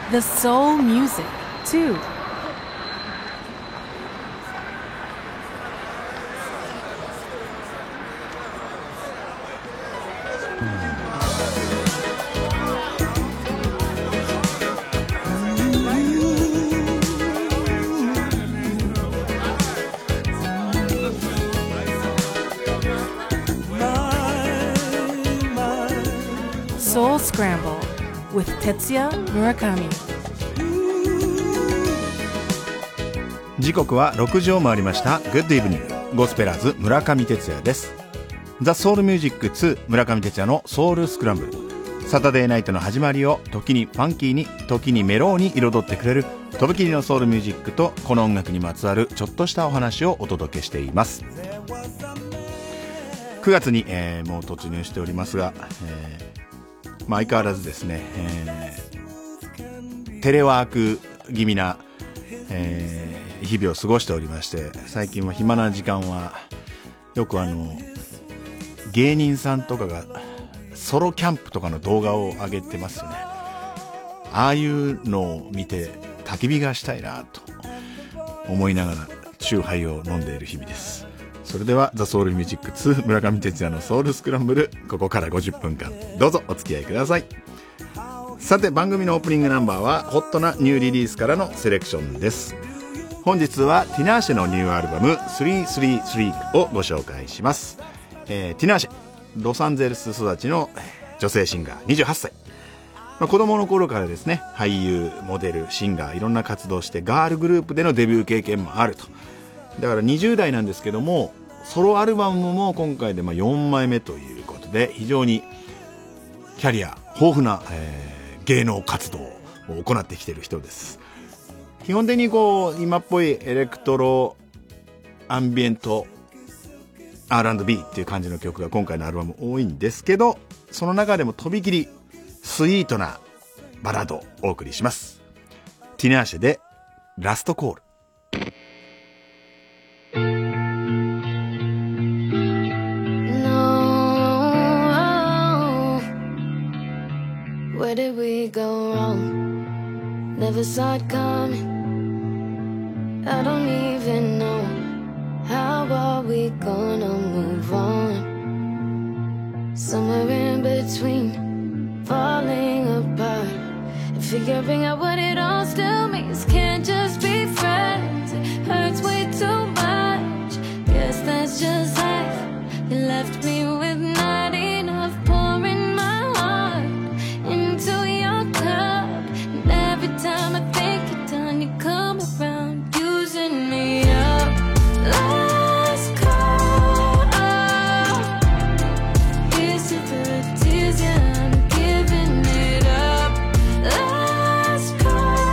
The soul music, too. Soul Scramble with Tetsuya Murakami. 時刻は6時を回りました。 Good evening ゴスペラーズ村上哲也です。 The Soul Music 2 村上哲也のソウルスクランブル。サタデーナイトの始まりを時にファンキーに時にメローに彩ってくれるとびきりのソウルミュージックとこの音楽にまつわるちょっとしたお話をお届けしています。9月に、もう突入しておりますが、相変わらずですね、テレワーク気味な、日々を過ごしておりまして、最近は暇な時間はよく芸人さんとかがソロキャンプとかの動画を上げてますよね。ああいうのを見て焚き火がしたいなと思いながらチューハイを飲んでいる日々です。それではザ・ソウルミュージック2村上哲也のソウルスクランブル、ここから50分間どうぞお付き合いください。さて、番組のオープニングナンバーはホットなニューリリースからのセレクションです。本日はティナーシェのニューアルバム333をご紹介します。ティナーシェ、ロサンゼルス育ちの女性シンガー28歳。子供の頃からですね、俳優、モデル、シンガー、いろんな活動をしてガールグループでのデビュー経験もあると。だから20代なんですけども、ソロアルバムも今回で4枚目ということで、非常にキャリア豊富な、芸能活動を行ってきている人です。基本的に今っぽいエレクトロ、アンビエント、R&B っていう感じの曲が今回のアルバム多いんですけど、その中でもとびきりスイートなバラードをお送りします。ティナーシェでラストコール。 Where did we go wrong? Never saw it coming. I don't even know. How are we gonna move on? Somewhere in between, falling apart and figuring out what it all still means. Can't just be friends, it hurts way too much. Guess that's just life. You left me with not enough, pouring my heart into your cup. And every time I think you're done, you come around using me up. Last call, here's to the tears, yeah, I'm giving it up. Last call,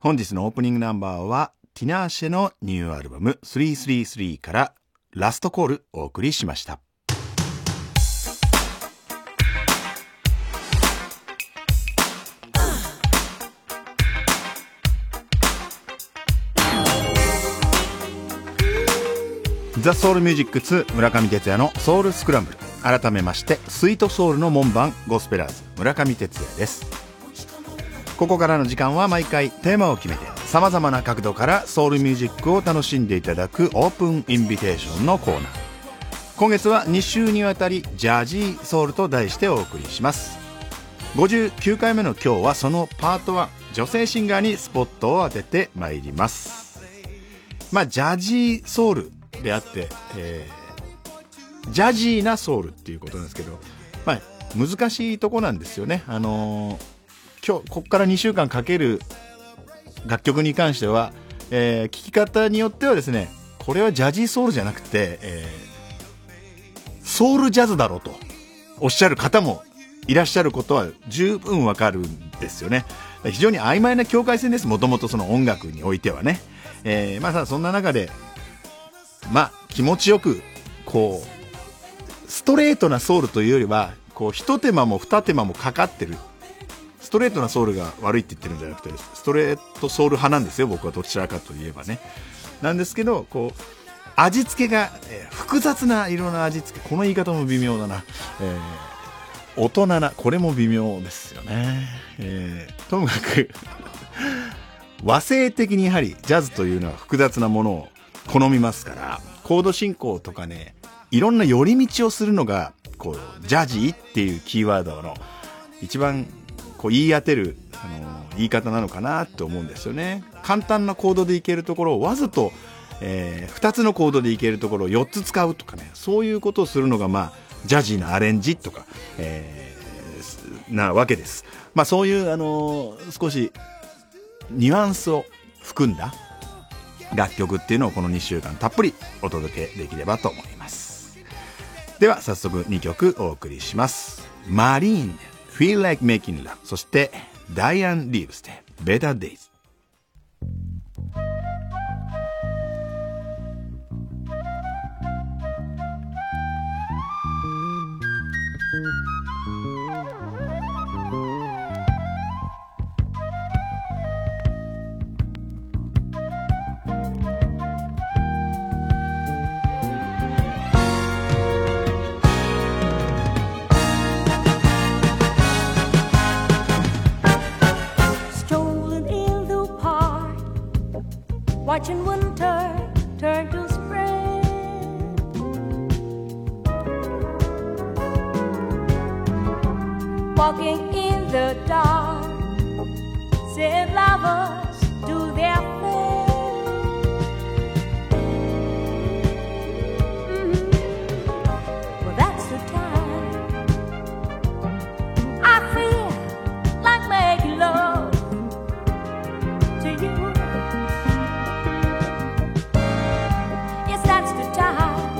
本日のオープニングナンバーはティナーシェのニューアルバム333からラストコールお送りしました。ザ・ソウルミュージック2村上哲也のソウルスクランブル。改めましてスイートソウルの門番ゴスペラーズ村上哲也です。ここからの時間は毎回テーマを決めて様々な角度からソウルミュージックを楽しんでいただくオープンインビテーションのコーナー。今月は2週にわたりジャージーソウルと題してお送りします。59回目の今日はそのパート1、女性シンガーにスポットを当ててまいります。ジャージーソウルであって、ジャジーなソウルっていうことなんですけど、難しいとこなんですよね。今日ここから2週間かける楽曲に関しては、聴き方によってはですね、これはジャジーソウルじゃなくて、ソウルジャズだろうとおっしゃる方もいらっしゃることは十分わかるんですよね。非常に曖昧な境界線です。もともとその音楽においてはね。ただそんな中で気持ちよくこうストレートなソウルというよりはこう一手間も二手間もかかってる。ストレートなソウルが悪いって言ってるんじゃなくて、ストレートソウル派なんですよ、僕は。どちらかといえばね。なんですけど、こう味付けが、複雑な色の味付け。この言い方も微妙だな。大人な、これも微妙ですよね。ともかく和声的にやはりジャズというのは複雑なものを好みますから、コード進行とかね、いろんな寄り道をするのがこうジャジーっていうキーワードの一番こう言い当てる言い方なのかなと思うんですよね。簡単なコードでいけるところをわざと、2つのコードでいけるところを4つ使うとかね、そういうことをするのがジャジーなアレンジとか、なわけです。そういう少しニュアンスを含んだ楽曲っていうのをこの2週間たっぷりお届けできればと思います。では早速2曲お送りします。マリーン Feel Like Making Love、 そしてダイアン・リーブスで Better Days。 Watching winter turn to spring, walking in the dark, seeing lovers do their thing. Well, that's the time I feel like making love to you. That's the time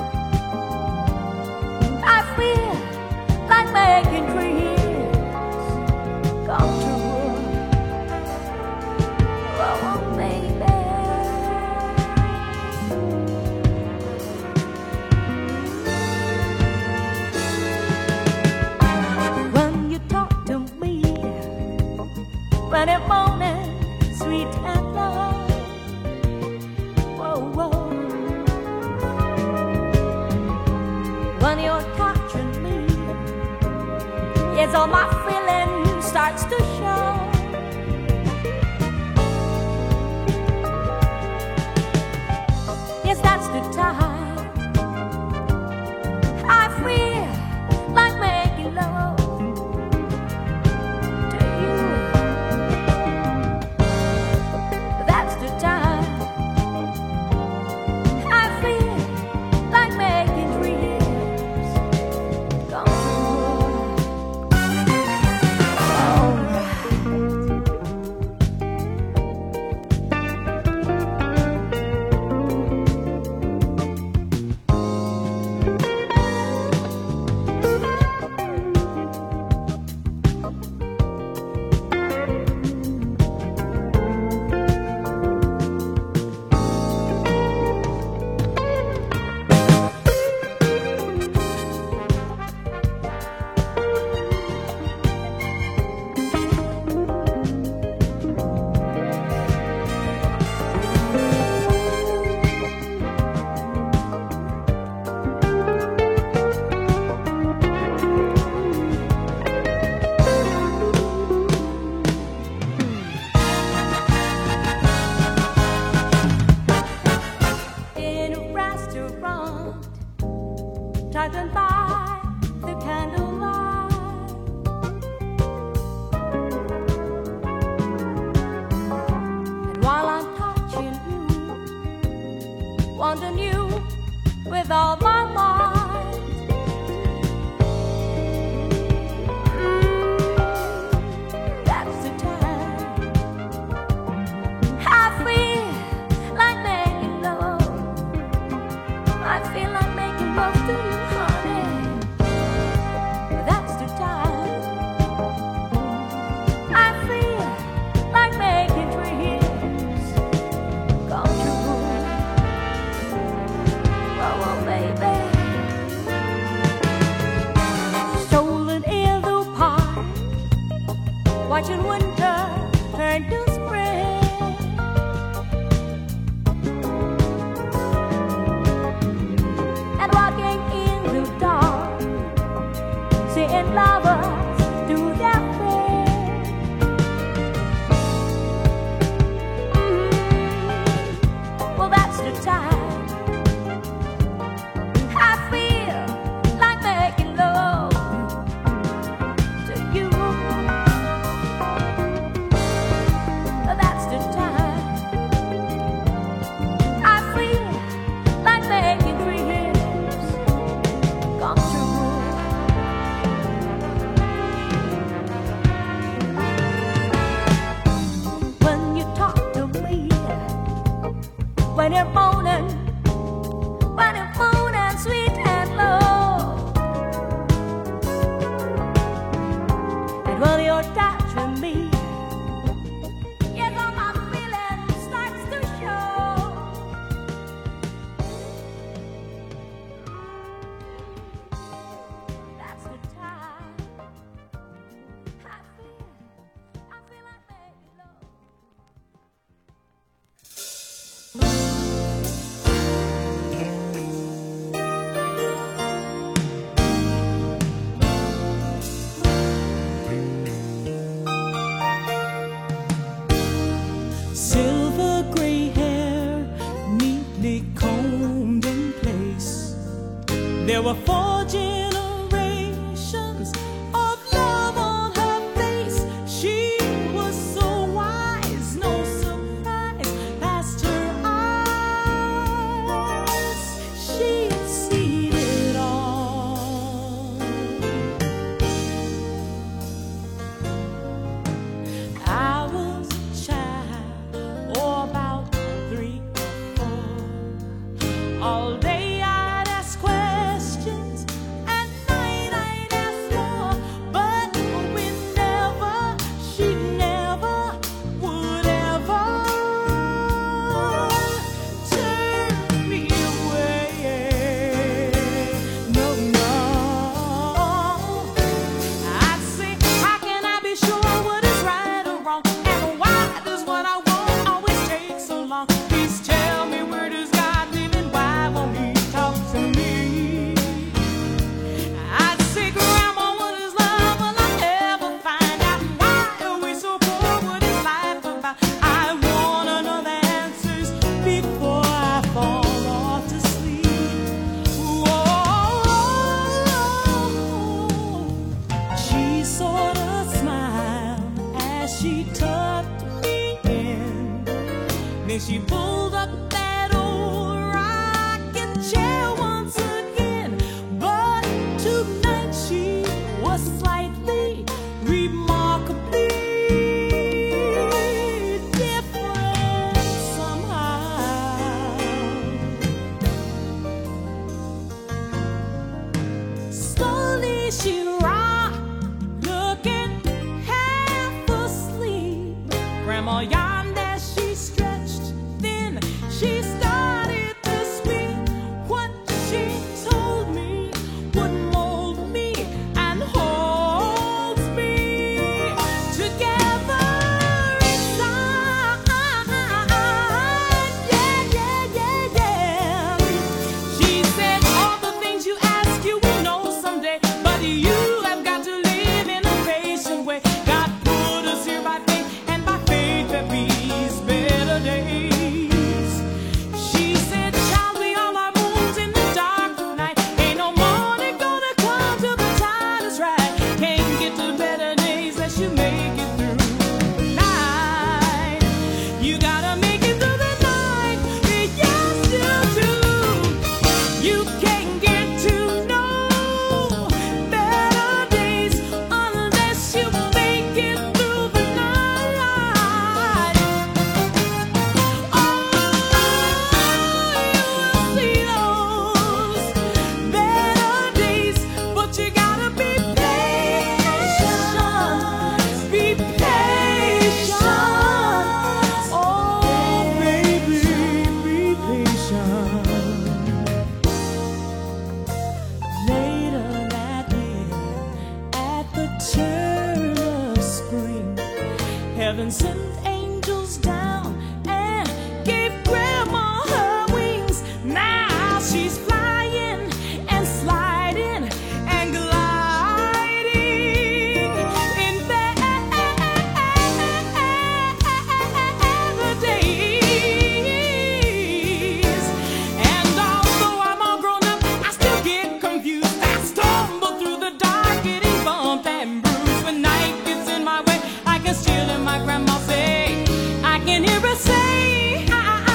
I feel like making dreams come true. Oh, baby. When you talk to me, when it's morning, sweet and love. Whoa, whoa. When you're touching me, yes, all my feeling starts to show. Yes, that's the time I feel like making love to you. That's the time I feel like making dreams come true. tugging by the candlelight. And while I'm touching you, wanting you with all my might, that's the time I feel like making love. I feel like making love to you, honey. That's the time I feel like making dreams come true. Oh, oh, baby. Strolling in the park, watching winter turn to spring. And walking in the dark, seeing lovers do their thing. Well, that's the time I feel like making love to you. That's the time I feel like making dreams come true. When you talk to me, when you're moaning sweet and low, and when you're touching me, yes, all my feelings starts to show. That's the time I feel like making love. Silver gray hair, neatly combed in place. There were 4 generations of love on her face. She was so wise, no surprise passed her eyes. She had seen it all. I was a child, or about 3 or 4. All day I'd ask questions, at night I'd ask more. But whenever she never would ever turn me away. No, no. I'd say, how can I be sure what is right or wrong? And why does what I want always take so long? Please tell me, where does God live and why won't He talk to me? I'd say, Grandma, what is love? Will I ever find out? Why are we so poor? What is life about? I wanna know the answers before I fall off to sleep. Whoa. She sort of smiled as she tucked me in. Then she pulled up that old rocking chair once again. But tonight she was slightly, remarkably different somehow. Slowly she rocked, looking half asleep. Grandma yawned as she stretched, then she started to speak. What she told me would mold me and holds me together inside. Yeah, yeah, yeah, yeah. She said, all the things you ask you will know someday, but you Heaven sent angels down and gave Grandma her wings. Now she's flying and sliding and gliding in paradise. And although I'm all grown up, I still get confused. I stumble through the dark, getting bumped and bruised. When night gets in my way, I can still hear my grandma say, I can hear her say,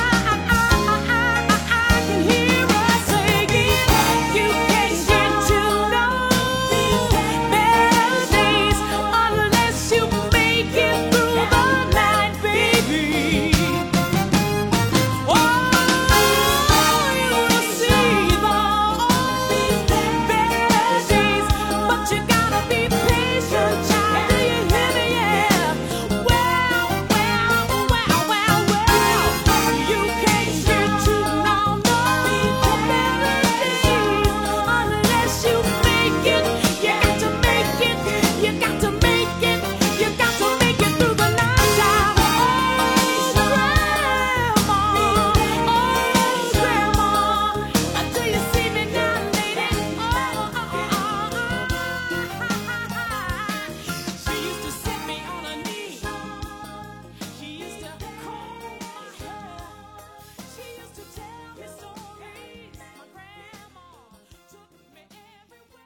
I can hear her saying, you can't get to know better days unless you make it through the night, baby. Oh, you'll see the better days, but you gotta be patient, child. Do you hear me? Yeah. Well, you can't get to know no better days unless you make it. You got to make it. You got to make it. You got to make it through the night, child. Oh, grandma, do you see me now, lady? She used to sit me on her knee. She used to comb my hair. She used to tell me stories. My grandma took me everywhere.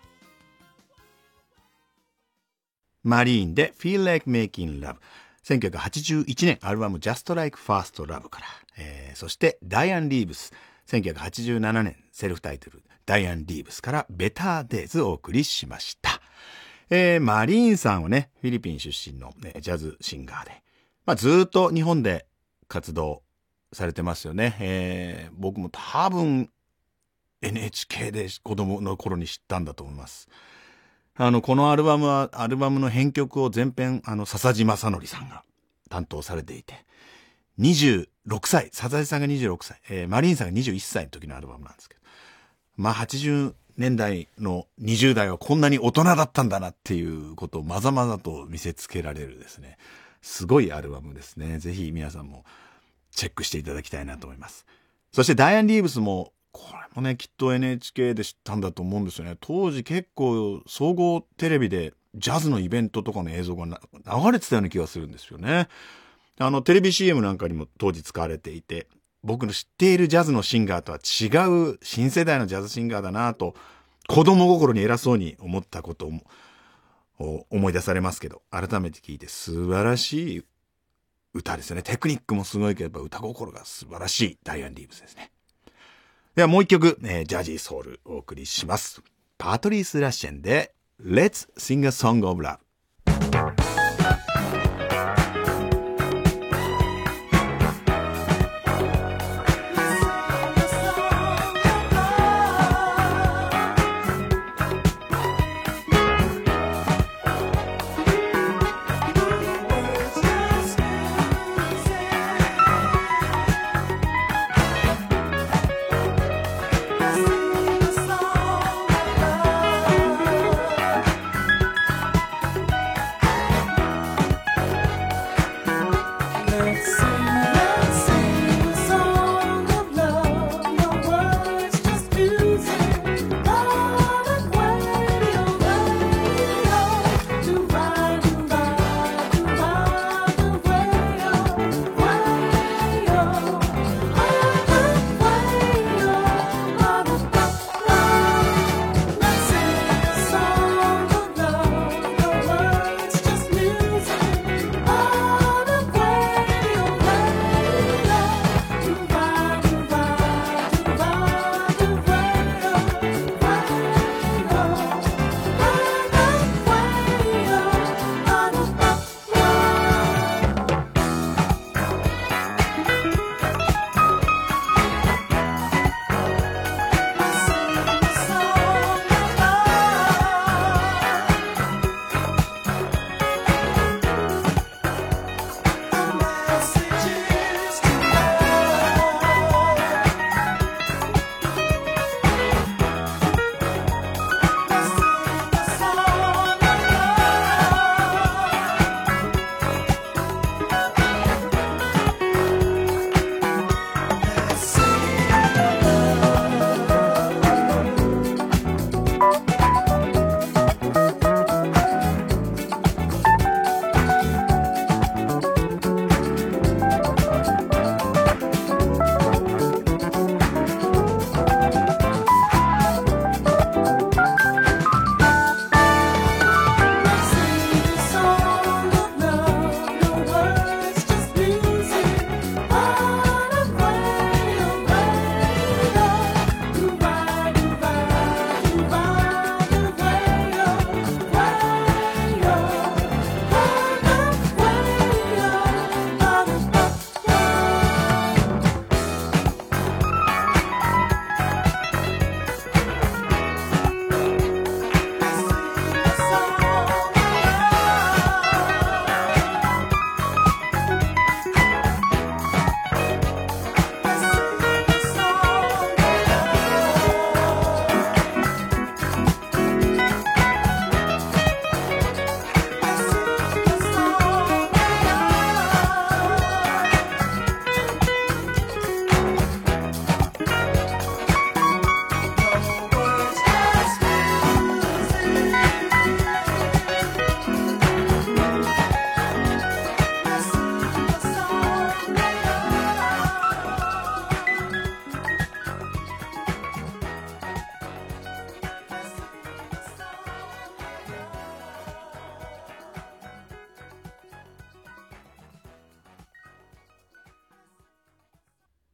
マリーンで Feel Like Making Love。1981年アルバム Just Like First Love から、そしてダイアン・リーブス。1987年セルフタイトルダイアン・リーブスから Better Days をお送りしました。マリーンさんはね、フィリピン出身の、ジャズシンガーで、ずっと日本で活動されてますよね。僕も多分 NHK で子供の頃に知ったんだと思います。このアルバムは、アルバムの編曲を全編、笹地正則さんが担当されていて、26歳、笹地さんが26歳、マリーンさんが21歳の時のアルバムなんですけど、80年代の20代はこんなに大人だったんだなっていうことをまざまざと見せつけられるですね、すごいアルバムですね。ぜひ皆さんもチェックしていただきたいなと思います。そしてダイアン・リーブスも、これもね、きっと NHK で知ったんだと思うんですよね。当時結構総合テレビでジャズのイベントとかの映像が流れてたような気がするんですよね。テレビ CM なんかにも当時使われていて、僕の知っているジャズのシンガーとは違う新世代のジャズシンガーだなと、子供心に偉そうに思ったことを思い出されますけど、改めて聞いて素晴らしい歌ですよね。テクニックもすごいけど、歌心が素晴らしいダイアン・リーブスですね。ではもう一曲、ジャジーソウルお送りします。パトリース・ラッシェンで Let's Sing a Song of Love。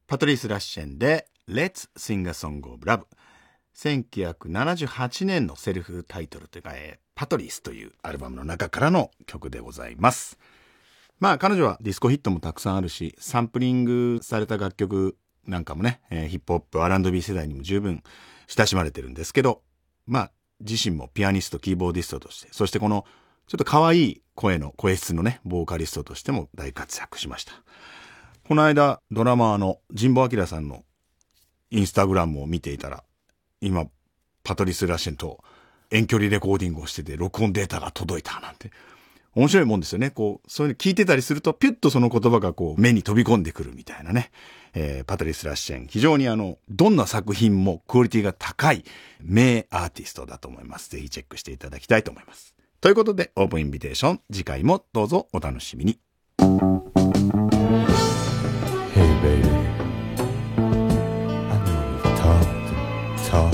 パトリース・ラッシェンで Let's Sing a Song of Love。1978年のセルフタイトルというか、パトリースというアルバムの中からの曲でございます。まあ彼女はディスコヒットもたくさんあるし、サンプリングされた楽曲なんかもね、ヒップホップ R&B 世代にも十分親しまれてるんですけど、まあ自身もピアニスト、キーボーディストとして、そしてこのちょっと可愛い声質のね、ボーカリストとしても大活躍しました。この間ドラマーの神保明さんのインスタグラムを見ていたら、今パトリス・ラッシェンと遠距離レコーディングをしてて録音データが届いたなんて面白いもんですよね。こうそういうの聞いてたりするとピュッとその言葉がこう目に飛び込んでくるみたいなね。パトリス・ラッシェン、非常にどんな作品もクオリティが高い名アーティストだと思います。ぜひチェックしていただきたいと思います。ということでオープンインビテーション、次回もどうぞお楽しみに。 Hey baby, I know we've talk,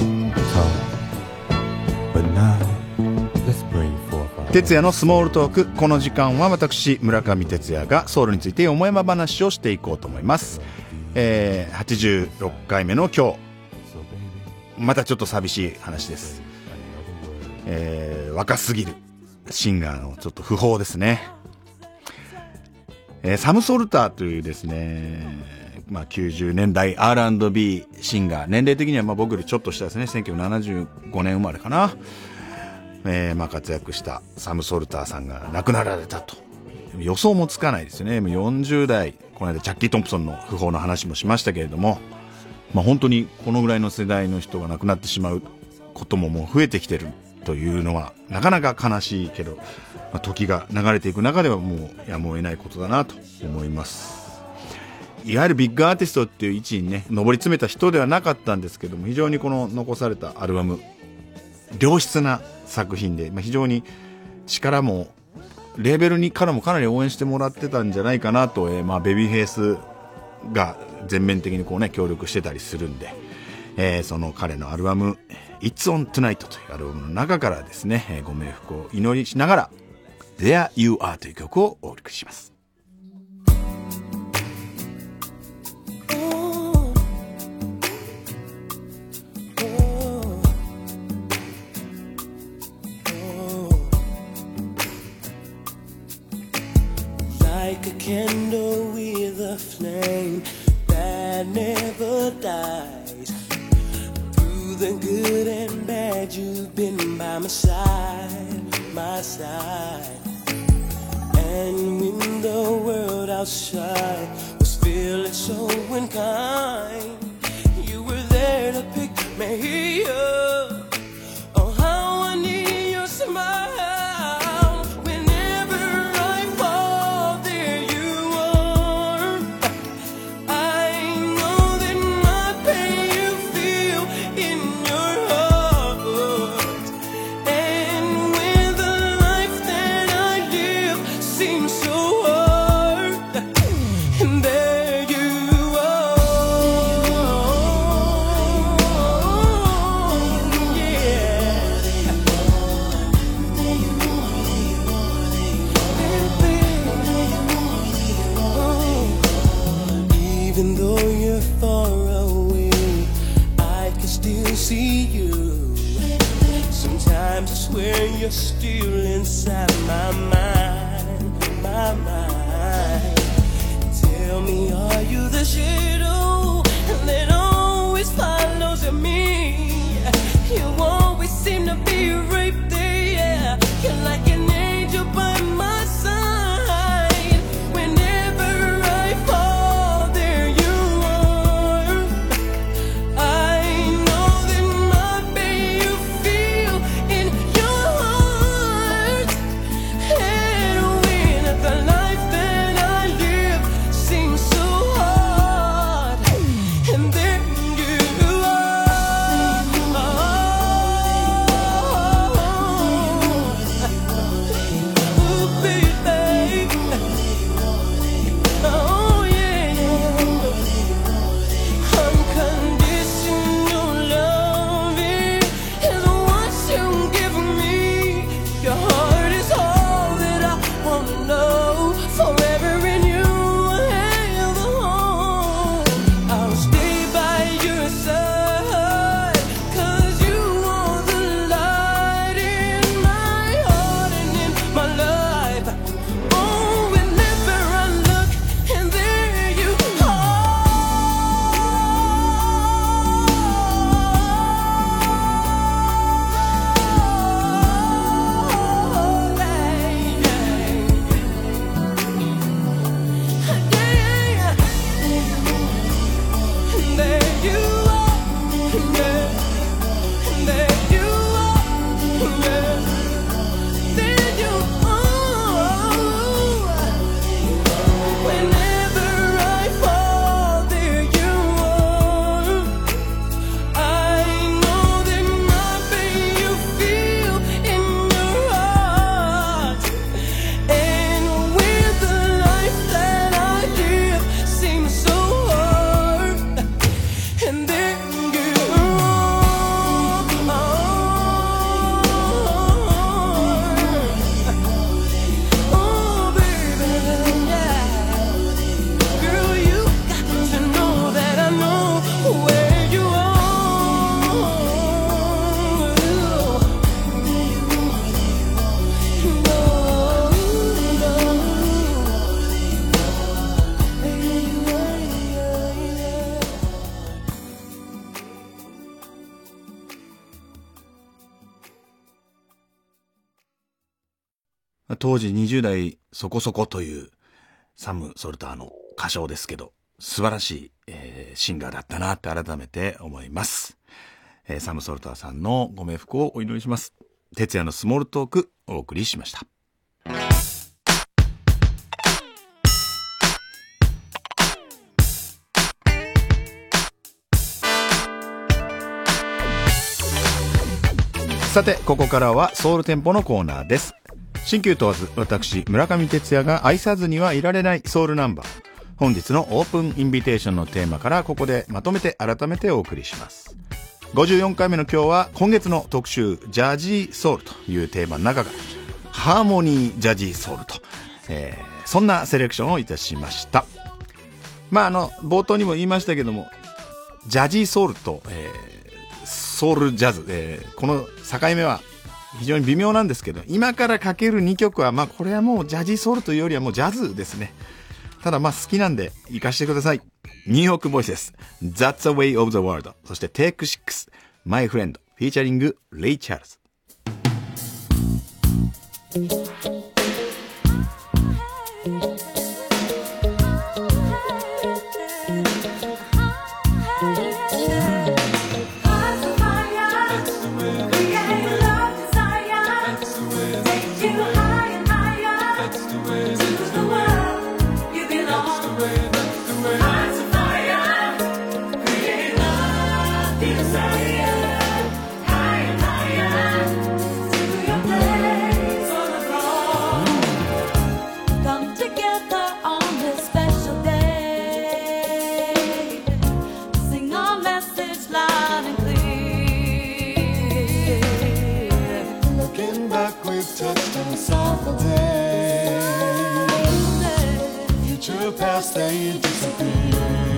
but now let's bring forth 哲也のスモールトーク。この時間は私村上哲也がソウルについて思いま話をしていこうと思います。86回目の今日、またちょっと寂しい話です。若すぎるシンガーのちょっと訃報ですね。サム・ソルターというですね、まあ、90年代 R&B シンガー、年齢的にはまあ僕よりちょっと下ですね。1975年生まれかな。まあ活躍したサム・ソルターさんが亡くなられたと。予想もつかないですよね。40代、この間ジャッキー・トンプソンの訃報の話もしましたけれども、まあ本当にこのぐらいの世代の人が亡くなってしまうことももう増えてきてるというのはなかなか悲しいけど、まあ、時が流れていく中ではもうやむを得ないことだなと思います。いわゆるビッグアーティストっていう位置にね上り詰めた人ではなかったんですけども、非常にこの残されたアルバム良質な作品で、まあ、非常に力もレーベルにからもかなり応援してもらってたんじゃないかなと、まあ、ベビーフェイスが全面的にこうね協力してたりするんで、その彼のアルバム It's on Tonight というアルバムの中からですね、ご冥福を祈りしながら There You Are という曲をお送りします。 Like a candle with a flame that never dies. Through the good and bad, you've been by my side, my side. And when the world outside was feeling so unkind, you were there to pick me up. Oh, how I need your smile. Even though you're far away, I can still see you. Sometimes I swear you're still inside my mind, my mind. Tell me, are you the shadow that always follows me? You always seem to be right there, yeah. You're like an angel by my side. Whenever I fall, there you are. I know that my pain you feel in your heart. And when the life that I live seems so hard, and there you are. 当時20代そこそこというサム・ソルターの歌唱ですけど、素晴らしい、シンガーだったなって改めて思います。サム・ソルターさんのご冥福をお祈りします。哲也のスモールトークお送りしました。さて、ここからはソウルテンポのコーナーです。新旧問わず、私村上哲也が愛さずにはいられないソウルナンバー、本日のオープンインビテーションのテーマからここでまとめて改めてお送りします。54回目の今日は今月の特集ジャジーソウルというテーマの中からハーモニージャジーソウルと、そんなセレクションをいたしました。冒頭にも言いましたけども、ジャジーソウルと、ソウルジャズ、この境目は非常に微妙なんですけど、今からかける2曲はこれはもうジャジーソウルというよりはもうジャズですね。ただ好きなんで活かしてください。ニューヨークボイスです。 That's the way of the world、 そして Take 6 My Friend フィーチャリングレイ・チャールズ。 Past they disappear.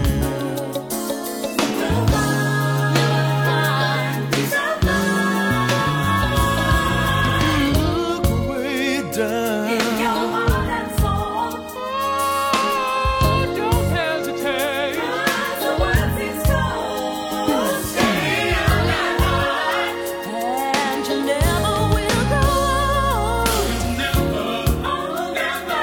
Look way down. In your heart and soul. Oh, don't hesitate. As the world seems cold, stay on that heart, and you never will go. Never, oh never.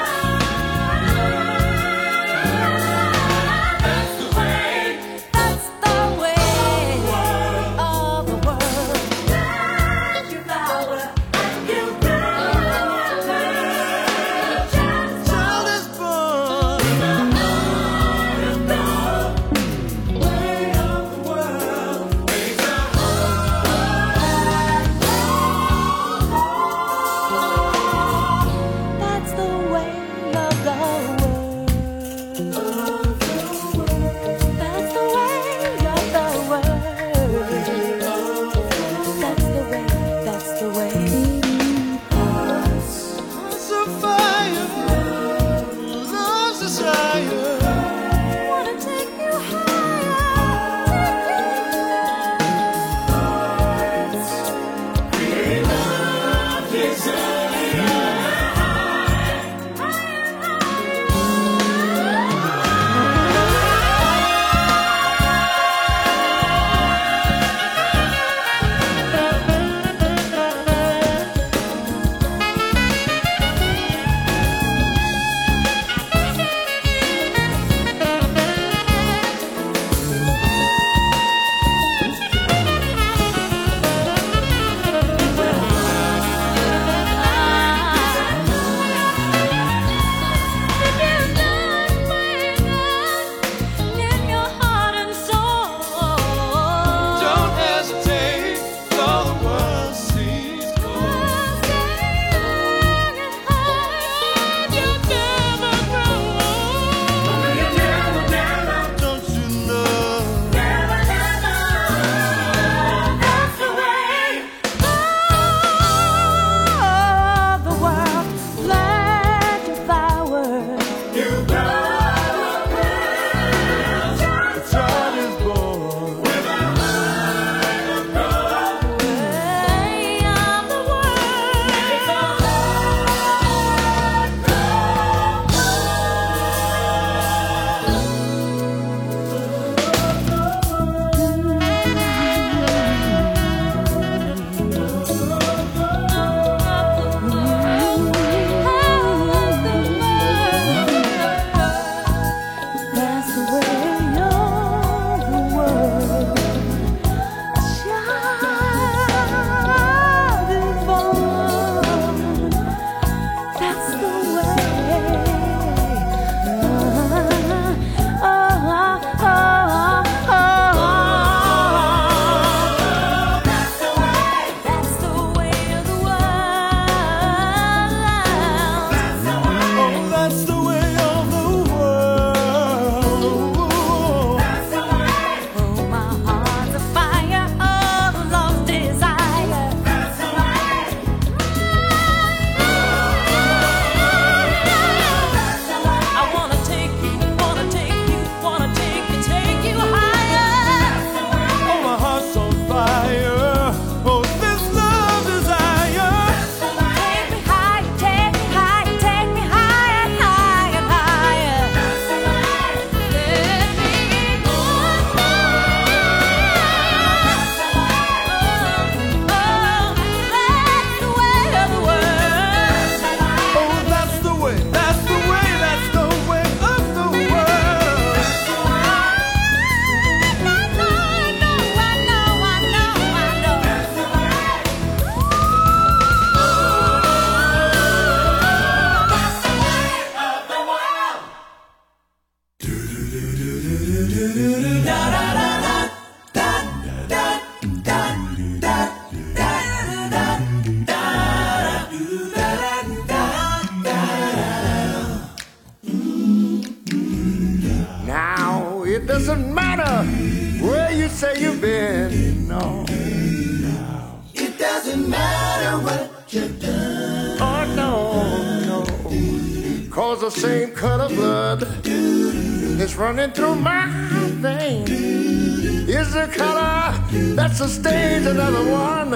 matter what you've done. Oh no, no. Cause the same cut of blood is running through my veins. Is the color that sustains another one.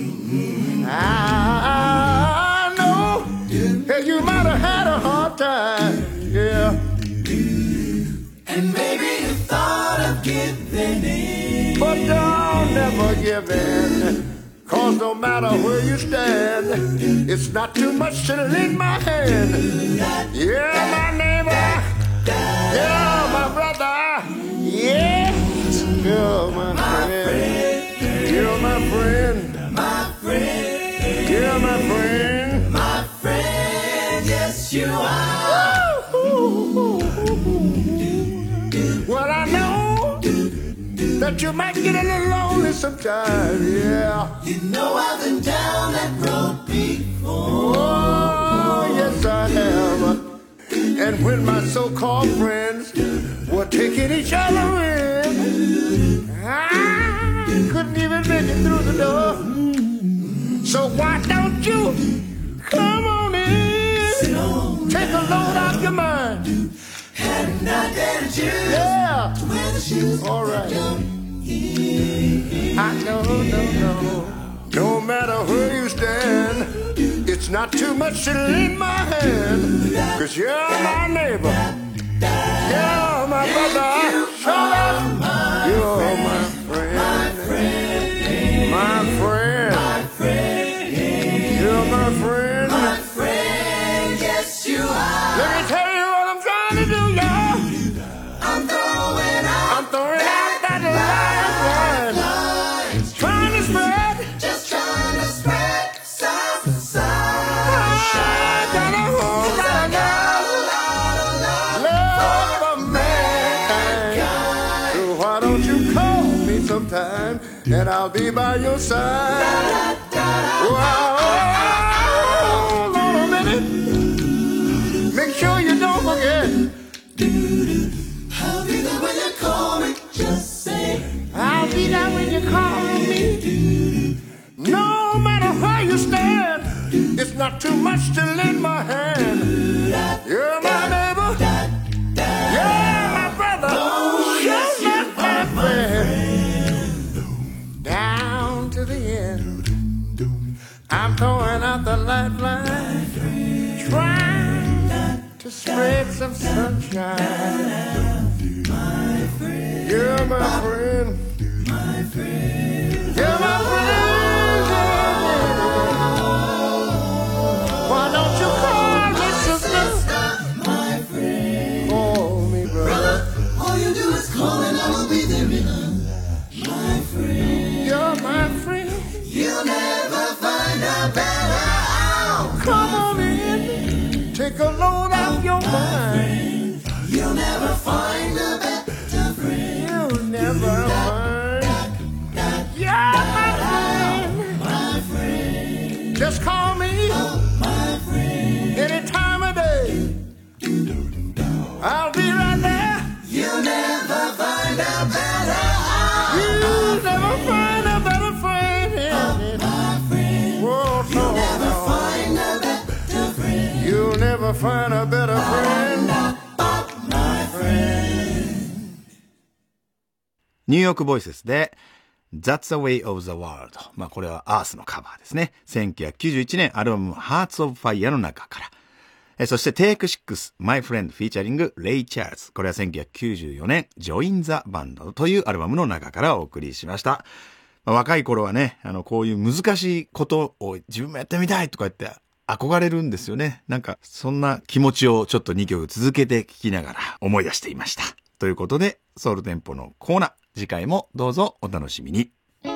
I know that you might have had a hard time, yeah. And maybe you thought of giving in, but don't never give in. Cause no matter where you stand, it's not too much to lend my hand. Yeah, my neighbor, yeah, my brother, yeah, you're my friend, you're my friend, my friend, you're my friend, my friend, yes you are. Well, I know that you might get a little lonely sometimes, yeah. You know I've been down that road before. Oh, yes I have. And when my so-called friends were taking each other in, I couldn't even make it through the door. So why don't you come on in, take a load off your mind. And I dare you, yeah, to wear the shoes. All right. I know, no. No matter where you stand, it's not too much to lend my hand. Cause you're my neighbor, you're my brother, shut up. You're my friend, my friend, my friend, you're my friend, my friend, yes you are. Let me tell you what I'm trying to do, y'all. I'm throwing out that lifeline. Trying to spread, just trying to spread some sunshine. Got a whole lot of love for mankind. So why don't you call me sometime and I'll be by your side. Wow, hold on a minute. Make sure you don't forget. I'll be there when you call me. Just say I'll be there when you call me. No matter where you stand, it's not too much to lend my hand. You're my neighbor, you're my brother, you're my friend. Down to the end, I'm throwing out the lifeline, trying to spread some sunshine. You're my friend, you're my friend. Why don't you call me sister? My friend, call me brother. All you do is call and I will be there in my friend. You're my friend. You'll never find a better out. Come on in, take a load off your mind. You'll never find a better friend. You'll never find. Yeah, my friend. Just call me, my friend, any time of day. I'll be right there. You'll never find a better out. You'll never find a better friend. My friend. Whoa, you'll never find a better friend. You'll never find a better friend. My friend. ニューヨークボイセスで That's the Way of the World。まあこれはアースのカバーですね。1991年アルバム Hearts of Fire の中から。そして Take 6 My Friend Featuring Ray Charles。これは1994年 Join the Band というアルバムの中からお送りしました。まあ、若い頃はね、こういう難しいことを自分もやってみたいとか言って憧れるんですよね。なんかそんな気持ちをちょっと2曲続けて聴きながら思い出していました。ということでソウルテンポのコーナー。次回もどうぞお楽しみに。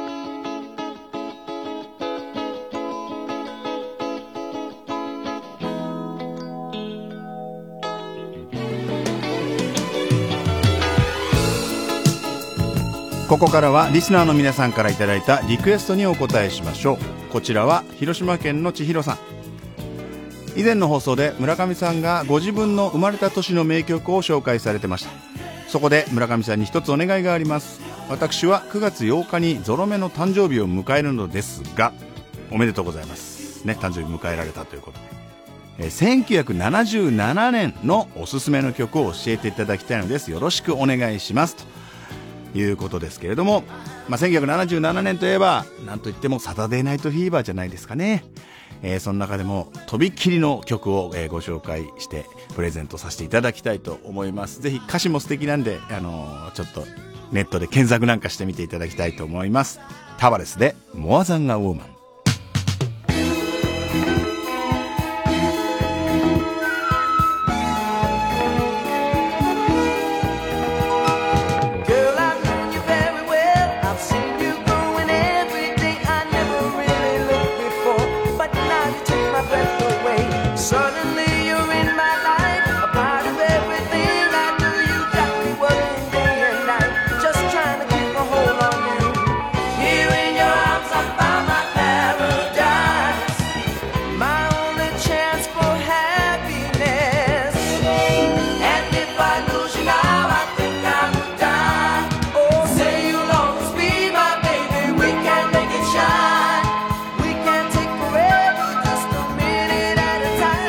ここからはリスナーの皆さんからいただいたリクエストにお答えしましょう。こちらは広島県の千尋さん。以前の放送で村上さんがご自分の生まれた年の名曲を紹介されてました。そこで村上さんに一つお願いがあります。私は9月8日にゾロ目の誕生日を迎えるのですが、 おめでとうございますね。誕生日迎えられたということで、1977年のおすすめの曲を教えていただきたいのです。よろしくお願いしますということですけれども、1977年といえばなんといってもサタデーナイトフィーバーじゃないですかね。その中でもとびっきりの曲を、ご紹介してプレゼントさせていただきたいと思います。ぜひ歌詞も素敵なんで、ちょっとネットで検索なんかしてみていただきたいと思います。タバレスでモアザンガウォーマン。 Suddenly you're in my life, a part of everything I do. You got me working day and night, just trying to keep a hold on you. Here in your arms I found my paradise, my only chance for happiness. And if I lose you now, I think I will die. Oh, say you'll always be my baby, we can make it shine. We can take forever, just a minute at a time.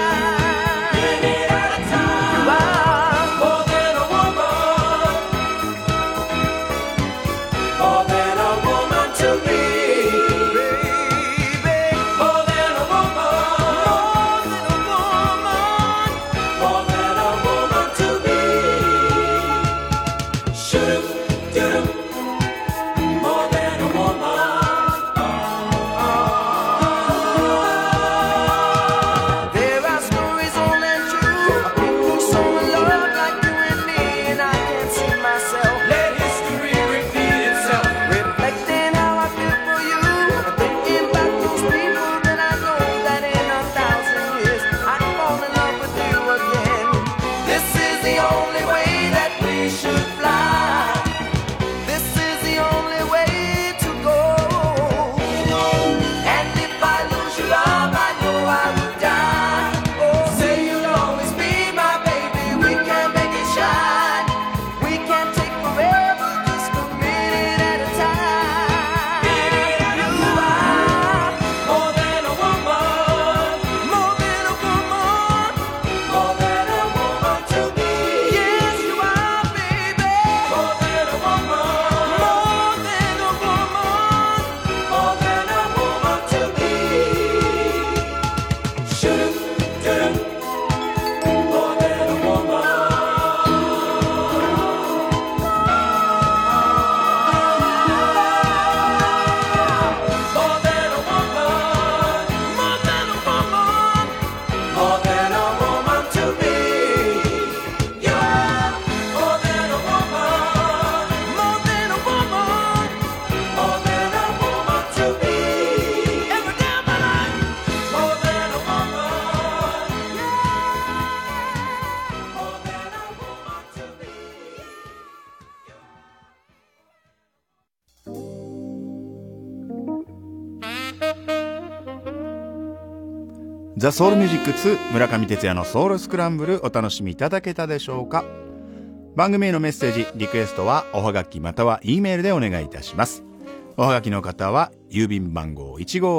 ザ・ソウルミュージック2村上哲也のソウルスクランブルお楽しみいただけたでしょうか。番組へのメッセージリクエストはおはがきまたは E メールでお願いいたします。おはがきの方は郵便番号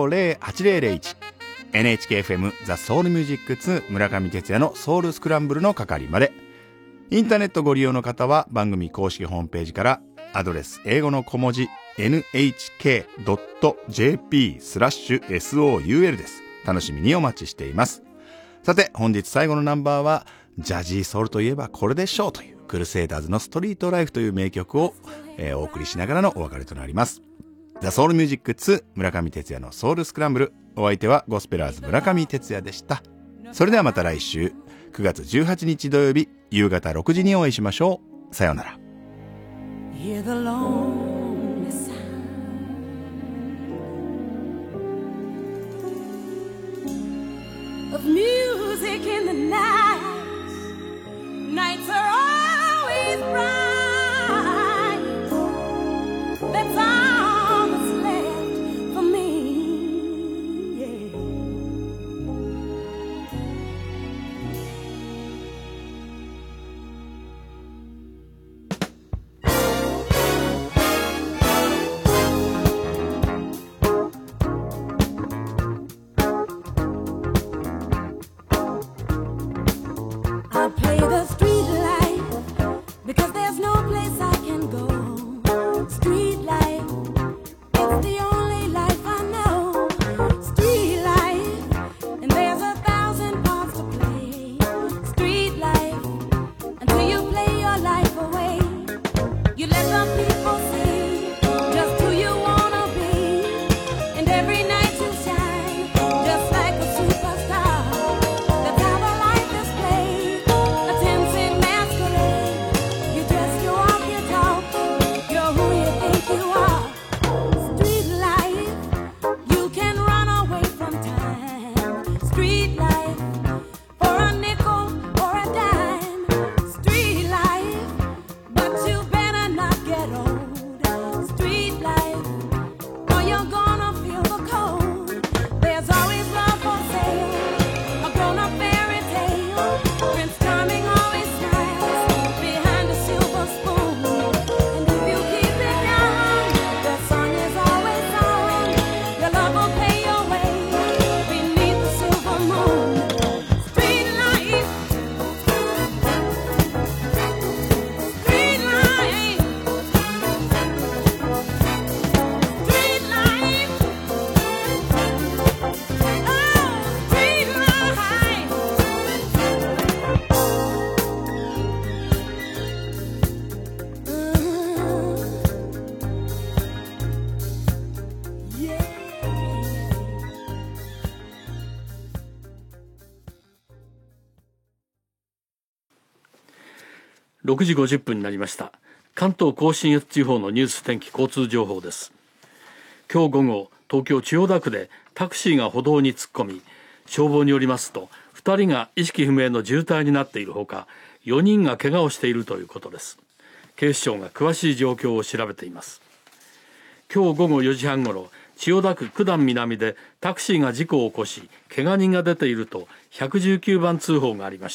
150-8001 NHK-FM ザ・ソウルミュージック2村上哲也のソウルスクランブルの係まで。インターネットご利用の方は番組公式ホームページからアドレス英語の小文字 nhk.jp/soul です。楽しみにお待ちしています。さて本日最後のナンバーはジャジーソウルといえばこれでしょうというクルセイダーズのストリートライフという名曲を、お送りしながらのお別れとなります。ザ・ソウルミュージック2村上哲也のソウルスクランブル、お相手はゴスペラーズ村上哲也でした。それではまた来週9月18日土曜日夕方6時にお会いしましょう。さようなら。 Hear the lonely sound of music in the night. Nights are always bright. That's all that's left for me, yeah. 6時50分になりました。関東甲信越地方のニュース、天気、交通情報です。今日午後、東京千代田区でタクシーが歩道に突っ込み、消防によりますと2人が意識不明の重体になっているほか、4人が怪我をしているということです。警視庁が詳しい状況を調べています。今日午後4時半ごろ、千代田区九段南でタクシーが事故を起こし怪我人が出ていると119番通報がありました。